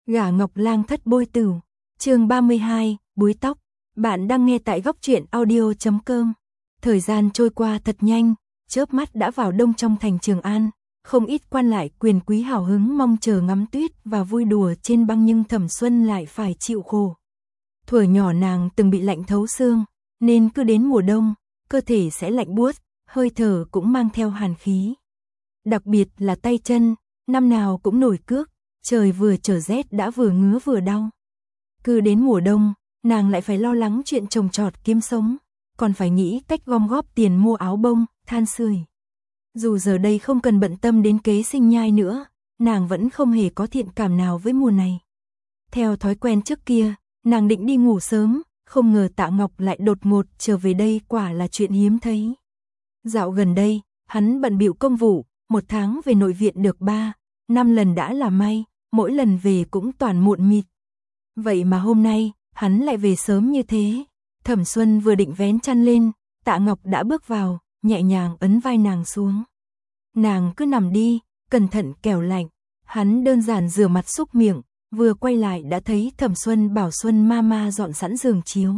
Gả Ngọc Lang thất bôi tửu, chương 32, búi tóc. Bạn đang nghe tại góc truyện audio.com. Thời gian trôi qua thật nhanh, chớp mắt đã vào đông trong thành Trường An. Không ít quan lại quyền quý hào hứng mong chờ ngắm tuyết và vui đùa trên băng, nhưng Thẩm Xuân lại phải chịu khổ. Thuở nhỏ nàng từng bị lạnh thấu xương, nên cứ đến mùa đông, cơ thể sẽ lạnh buốt, hơi thở cũng mang theo hàn khí. Đặc biệt là tay chân, năm nào cũng nổi cước, trời vừa trở rét đã vừa ngứa vừa đau. Cứ đến mùa đông, nàng lại phải lo lắng chuyện trồng trọt kiếm sống, còn phải nghĩ cách gom góp tiền mua áo bông, than sưởi. Dù giờ đây không cần bận tâm đến kế sinh nhai nữa, nàng vẫn không hề có thiện cảm nào với mùa này. Theo thói quen trước kia, nàng định đi ngủ sớm, không ngờ Tạ Ngọc lại đột ngột trở về đây, quả là chuyện hiếm thấy. Dạo gần đây, hắn bận bịu công vụ, một tháng về nội viện được 3-5 lần đã là may, mỗi lần về cũng toàn muộn mịt. Vậy mà hôm nay, hắn lại về sớm như thế. Thẩm Xuân vừa định vén chăn lên, Tạ Ngọc đã bước vào, nhẹ nhàng ấn vai nàng xuống. Nàng cứ nằm đi, cẩn thận kẻo lạnh. Hắn đơn giản rửa mặt xúc miệng, vừa quay lại đã thấy Thẩm Xuân bảo Xuân Mama dọn sẵn giường chiếu.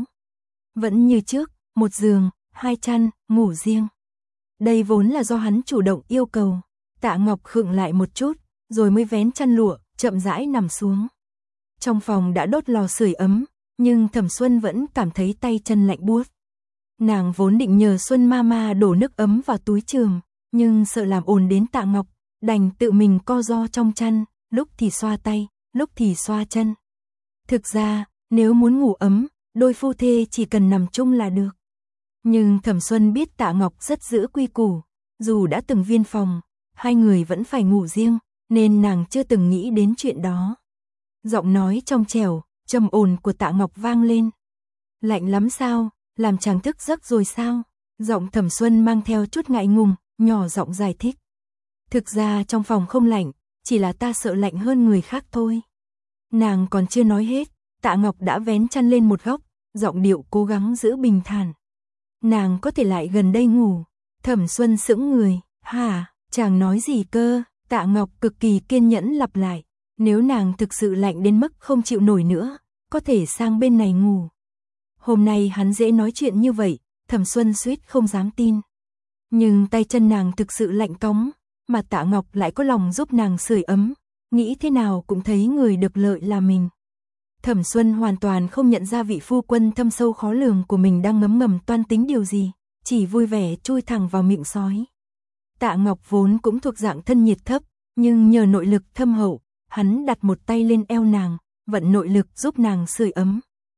Vẫn như trước, một giường, 2 chăn, ngủ riêng. Đây vốn là do hắn chủ động yêu cầu. Tạ Ngọc khựng lại một chút, rồi mới vén chăn lụa, chậm rãi nằm xuống. Trong phòng đã đốt lò sưởi ấm, nhưng Thẩm Xuân vẫn cảm thấy tay chân lạnh buốt. Nàng vốn định nhờ Xuân Mama đổ nước ấm vào túi trường, nhưng sợ làm ồn đến Tạ Ngọc, đành tự mình co ro trong chăn, lúc thì xoa tay, lúc thì xoa chân. Thực ra, nếu muốn ngủ ấm, đôi phu thê chỉ cần nằm chung là được. Nhưng Thẩm Xuân biết Tạ Ngọc rất giữ quy củ, dù đã từng viên phòng, hai người vẫn phải ngủ riêng, nên nàng chưa từng nghĩ đến chuyện đó. Giọng nói trong trẻo, trầm ổn của Tạ Ngọc vang lên. Lạnh lắm sao, làm chàng thức giấc rồi sao? Giọng Thẩm Xuân mang theo chút ngại ngùng, nhỏ giọng giải thích. Thực ra trong phòng không lạnh, chỉ là ta sợ lạnh hơn người khác thôi. Nàng còn chưa nói hết, Tạ Ngọc đã vén chăn lên một góc, giọng điệu cố gắng giữ bình thản. Nàng có thể lại gần đây ngủ. Thẩm Xuân sững người. Hả, chàng nói gì cơ? Tạ Ngọc cực kỳ kiên nhẫn lặp lại. Nếu nàng thực sự lạnh đến mức không chịu nổi nữa, có thể sang bên này ngủ. Hôm nay hắn dễ nói chuyện như vậy, Thẩm Xuân suýt không dám tin. Nhưng tay chân nàng thực sự lạnh cóng, mà Tạ Ngọc lại có lòng giúp nàng sưởi ấm, nghĩ thế nào cũng thấy người được lợi là mình. Thẩm Xuân hoàn toàn không nhận ra vị phu quân thâm sâu khó lường của mình đang ngấm ngầm toan tính điều gì, chỉ vui vẻ chui thẳng vào miệng sói. Tạ Ngọc vốn cũng thuộc dạng thân nhiệt thấp, nhưng nhờ nội lực thâm hậu, hắn đặt một tay lên eo nàng, vận nội lực giúp nàng sưởi ấm.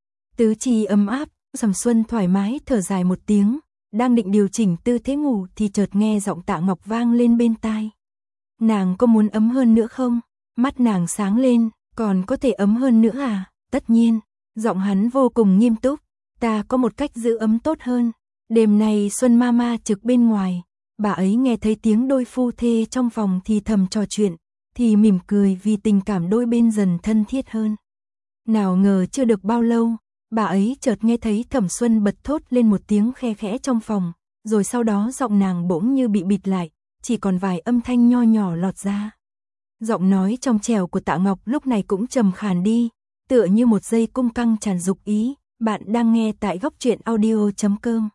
Tứ chi ấm áp, Thẩm Xuân thoải mái thở dài một tiếng, đang định điều chỉnh tư thế ngủ thì chợt nghe giọng Tạ Ngọc vang lên bên tai. Nàng có muốn ấm hơn nữa không? Mắt nàng sáng lên, còn có thể ấm hơn nữa à? Tất nhiên, giọng hắn vô cùng nghiêm túc, ta có một cách giữ ấm tốt hơn. Đêm nay Xuân Mama trực bên ngoài, bà ấy nghe thấy tiếng đôi phu thê trong phòng thì thầm trò chuyện, thì mỉm cười vì tình cảm đôi bên dần thân thiết hơn. Nào ngờ chưa được bao lâu, bà ấy chợt nghe thấy Thẩm Xuân bật thốt lên một tiếng khe khẽ trong phòng, rồi sau đó giọng nàng bỗng như bị bịt lại, chỉ còn vài âm thanh nho nhỏ lọt ra. Giọng nói trong trẻo của Tạ Ngọc lúc này cũng trầm khàn đi, tựa như một dây cung căng tràn dục ý. Bạn đang nghe tại góc truyện audio.com.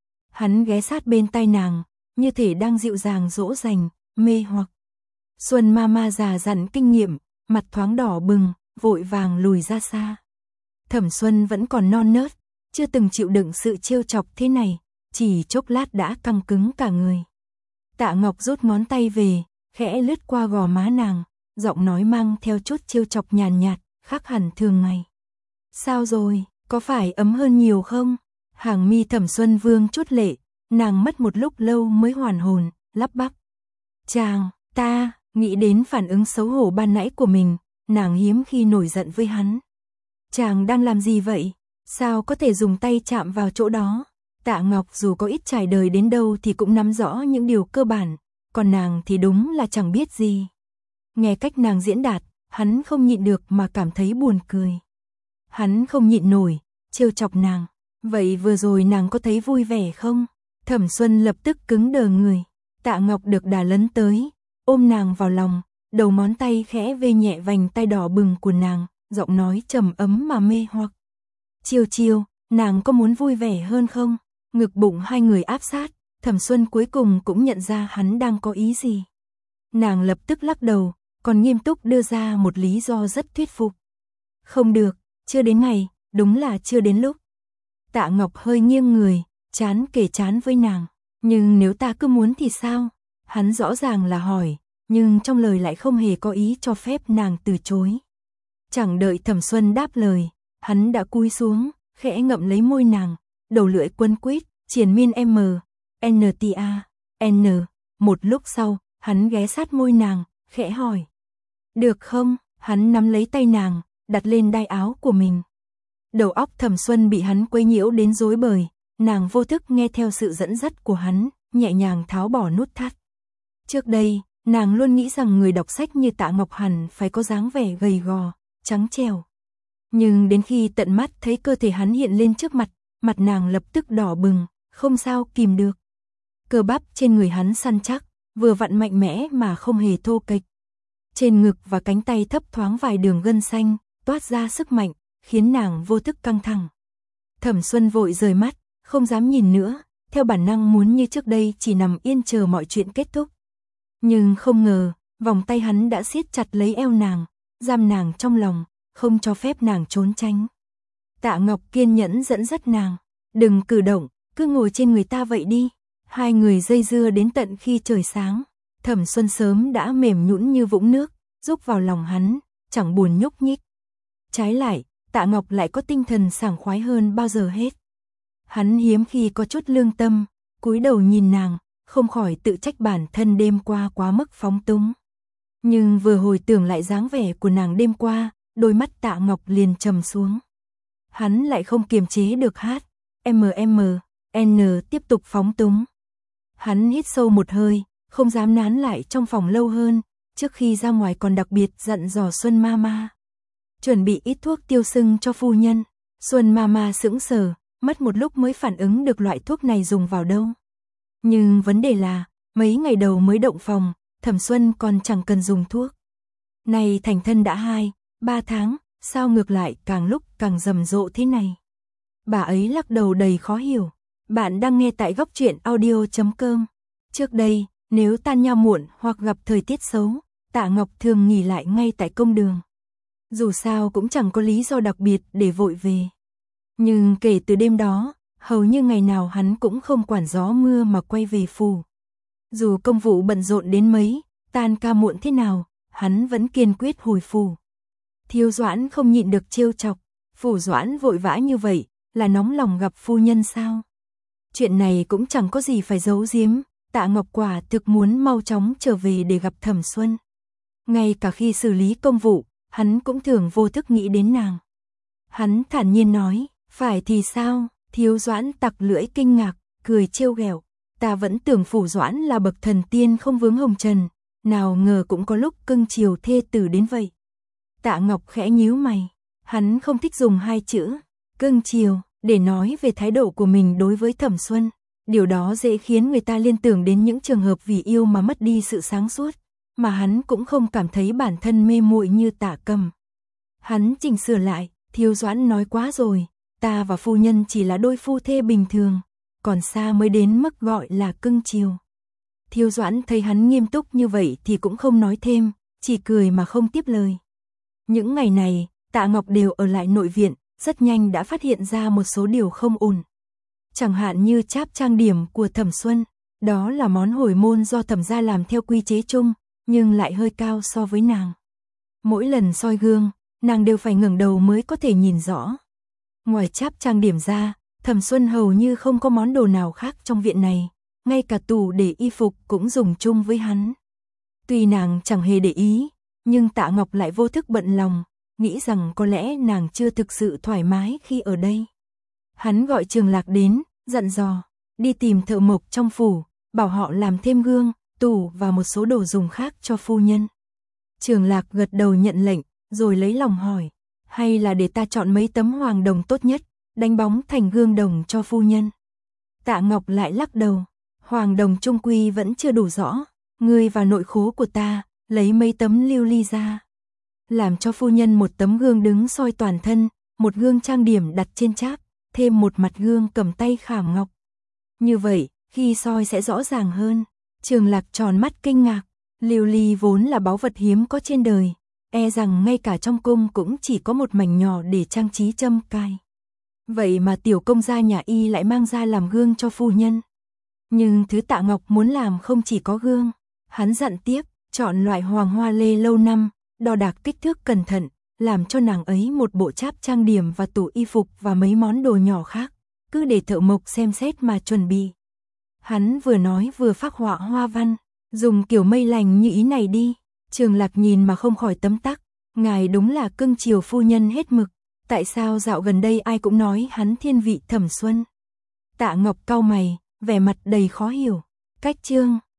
Hắn ghé sát bên tai nàng, như thể đang dịu dàng dỗ dành, mê hoặc. Xuân Mama già dặn kinh nghiệm, mặt thoáng đỏ bừng, vội vàng lùi ra xa. Thẩm Xuân vẫn còn non nớt, chưa từng chịu đựng sự trêu chọc thế này, chỉ chốc lát đã căng cứng cả người. Tạ Ngọc rút ngón tay về, khẽ lướt qua gò má nàng, giọng nói mang theo chút trêu chọc nhàn nhạt, khác hẳn thường ngày. Sao rồi, có phải ấm hơn nhiều không? Hàng mi Thẩm Xuân vương chút lệ, nàng mất một lúc lâu mới hoàn hồn, lắp bắp. Chàng, ta, nghĩ đến phản ứng xấu hổ ban nãy của mình, nàng hiếm khi nổi giận với hắn. Chàng đang làm gì vậy? Sao có thể dùng tay chạm vào chỗ đó? Tạ Ngọc dù có ít trải đời đến đâu thì cũng nắm rõ những điều cơ bản, còn nàng thì đúng là chẳng biết gì. Nghe cách nàng diễn đạt, hắn không nhịn được mà cảm thấy buồn cười. Hắn không nhịn nổi, trêu chọc nàng. Vậy vừa rồi nàng có thấy vui vẻ không? Thẩm Xuân lập tức cứng đờ người. Tạ Ngọc được đà lấn tới, ôm nàng vào lòng, đầu ngón tay khẽ vê nhẹ vành tay đỏ bừng của nàng, giọng nói trầm ấm mà mê hoặc. Chiêu chiêu, nàng có muốn vui vẻ hơn không? Ngực bụng hai người áp sát, Thẩm Xuân cuối cùng cũng nhận ra hắn đang có ý gì. Nàng lập tức lắc đầu, còn nghiêm túc đưa ra một lý do rất thuyết phục. Không được, chưa đến ngày, đúng là chưa đến lúc. Tạ Ngọc hơi nghiêng người, chán kề chán với nàng. Nhưng nếu ta cứ muốn thì sao? Hắn rõ ràng là hỏi, nhưng trong lời lại không hề có ý cho phép nàng từ chối. Chẳng đợi Thẩm Xuân đáp lời, hắn đã cúi xuống, khẽ ngậm lấy môi nàng, đầu lưỡi quấn quýt, triền miên N. Một lúc sau, hắn ghé sát môi nàng, khẽ hỏi. Được không? Hắn nắm lấy tay nàng, đặt lên đai áo của mình. Đầu óc Thẩm Xuân bị hắn quấy nhiễu đến rối bời, nàng vô thức nghe theo sự dẫn dắt của hắn, nhẹ nhàng tháo bỏ nút thắt. Trước đây, nàng luôn nghĩ rằng người đọc sách như Tạ Ngọc hẳn phải có dáng vẻ gầy gò, trắng trẻo. Nhưng đến khi tận mắt thấy cơ thể hắn hiện lên trước mặt, mặt nàng lập tức đỏ bừng, không sao kìm được. Cơ bắp trên người hắn săn chắc, vừa vặn mạnh mẽ mà không hề thô kệch. Trên ngực và cánh tay thấp thoáng vài đường gân xanh, toát ra sức mạnh, khiến nàng vô thức căng thẳng. Thẩm Xuân vội rời mắt, không dám nhìn nữa, theo bản năng muốn như trước đây chỉ nằm yên chờ mọi chuyện kết thúc. Nhưng không ngờ, vòng tay hắn đã siết chặt lấy eo nàng, giam nàng trong lòng, không cho phép nàng trốn tránh. Tạ Ngọc kiên nhẫn dẫn dắt nàng, đừng cử động, cứ ngồi trên người ta vậy đi. Hai người dây dưa đến tận khi trời sáng, Thẩm Xuân sớm đã mềm nhũn như vũng nước, rúc vào lòng hắn, chẳng buồn nhúc nhích. Trái lại, Tạ Ngọc lại có tinh thần sảng khoái hơn bao giờ hết. Hắn hiếm khi có chút lương tâm, cúi đầu nhìn nàng, không khỏi tự trách bản thân đêm qua quá mức phóng túng. Nhưng vừa hồi tưởng lại dáng vẻ của nàng đêm qua, đôi mắt Tạ Ngọc liền trầm xuống. Hắn lại không kiềm chế được hát, N tiếp tục phóng túng. Hắn hít sâu một hơi, không dám nán lại trong phòng lâu hơn, trước khi ra ngoài còn đặc biệt dặn dò Xuân Mama. Chuẩn bị ít thuốc tiêu sưng cho phu nhân. Xuân Mama sững sờ, mất một lúc mới phản ứng được loại thuốc này dùng vào đâu. Nhưng vấn đề là, mấy ngày đầu mới động phòng, Thẩm Xuân còn chẳng cần dùng thuốc. Này thành thân đã 2-3 tháng, sao ngược lại càng lúc càng rầm rộ thế này? Bà ấy lắc đầu đầy khó hiểu. Bạn đang nghe tại góc truyện audio.com. Trước đây, nếu tan nha muộn hoặc gặp thời tiết xấu, Tạ Ngọc thường nghỉ lại ngay tại công đường. Dù sao cũng chẳng có lý do đặc biệt để vội về. Nhưng kể từ đêm đó, hầu như ngày nào hắn cũng không quản gió mưa mà quay về phủ. Dù công vụ bận rộn đến mấy, tan ca muộn thế nào, hắn vẫn kiên quyết hồi phủ. Thiếu Doãn không nhịn được trêu chọc, Phủ Doãn vội vã như vậy, là nóng lòng gặp phu nhân sao? Chuyện này cũng chẳng có gì phải giấu giếm, Tạ Ngọc quả thực muốn mau chóng trở về để gặp Thẩm Xuân. Ngay cả khi xử lý công vụ, hắn cũng thường vô thức nghĩ đến nàng. Hắn thản nhiên nói, phải thì sao? Thiếu Doãn tặc lưỡi kinh ngạc, cười trêu ghẹo. Ta vẫn tưởng Phủ Doãn là bậc thần tiên không vướng hồng trần, nào ngờ cũng có lúc cưng chiều thê tử đến vậy. Tạ Ngọc khẽ nhíu mày, hắn không thích dùng hai chữ cưng chiều để nói về thái độ của mình đối với Thẩm Xuân. Điều đó dễ khiến người ta liên tưởng đến những trường hợp vì yêu mà mất đi sự sáng suốt, mà hắn cũng không cảm thấy bản thân mê muội như Tạ Cầm. Hắn chỉnh sửa lại, Thiếu Doãn nói quá rồi, ta và phu nhân chỉ là đôi phu thê bình thường, còn xa mới đến mức gọi là cưng chiều. Thiếu Doãn thấy hắn nghiêm túc như vậy thì cũng không nói thêm, chỉ cười mà không tiếp lời. Những ngày này, Tạ Ngọc đều ở lại nội viện, rất nhanh đã phát hiện ra một số điều không ổn. Chẳng hạn như cháp trang điểm của Thẩm Xuân, đó là món hồi môn do Thẩm gia làm theo quy chế chung, nhưng lại hơi cao so với nàng. Mỗi lần soi gương, nàng đều phải ngẩng đầu mới có thể nhìn rõ. Ngoài cháp trang điểm ra, Thẩm Xuân hầu như không có món đồ nào khác trong viện này, ngay cả tủ để y phục cũng dùng chung với hắn. Tuy nàng chẳng hề để ý, nhưng Tạ Ngọc lại vô thức bận lòng, nghĩ rằng có lẽ nàng chưa thực sự thoải mái khi ở đây. Hắn gọi Trường Lạc đến, dặn dò, đi tìm thợ mộc trong phủ, bảo họ làm thêm gương, tủ và một số đồ dùng khác cho phu nhân. Trường Lạc gật đầu nhận lệnh, rồi lấy lòng hỏi, hay là để ta chọn mấy tấm hoàng đồng tốt nhất, đánh bóng thành gương đồng cho phu nhân. Tạ Ngọc lại lắc đầu, hoàng đồng trung quy vẫn chưa đủ rõ, ngươi vào nội khố của ta, lấy mấy tấm lưu ly ra, làm cho phu nhân một tấm gương đứng soi toàn thân, một gương trang điểm đặt trên cháp, thêm một mặt gương cầm tay khảm ngọc. Như vậy, khi soi sẽ rõ ràng hơn. Trường Lạc tròn mắt kinh ngạc, lưu ly vốn là báu vật hiếm có trên đời, e rằng ngay cả trong cung cũng chỉ có một mảnh nhỏ để trang trí châm cài. Vậy mà tiểu công gia nhà y lại mang ra làm gương cho phu nhân. Nhưng thứ Tạ Ngọc muốn làm không chỉ có gương, hắn dặn tiếp, chọn loại hoàng hoa lê lâu năm, đo đạc kích thước cẩn thận, làm cho nàng ấy một bộ cháp trang điểm và tủ y phục và mấy món đồ nhỏ khác, cứ để thợ mộc xem xét mà chuẩn bị. Hắn vừa nói vừa phác họa hoa văn, dùng kiểu mây lành như ý này đi. Trường Lạc nhìn mà không khỏi tấm tắc, ngài đúng là cưng chiều phu nhân hết mực, tại sao dạo gần đây ai cũng nói hắn thiên vị Thẩm Xuân. Tạ Ngọc cau mày, vẻ mặt đầy khó hiểu. Cách chương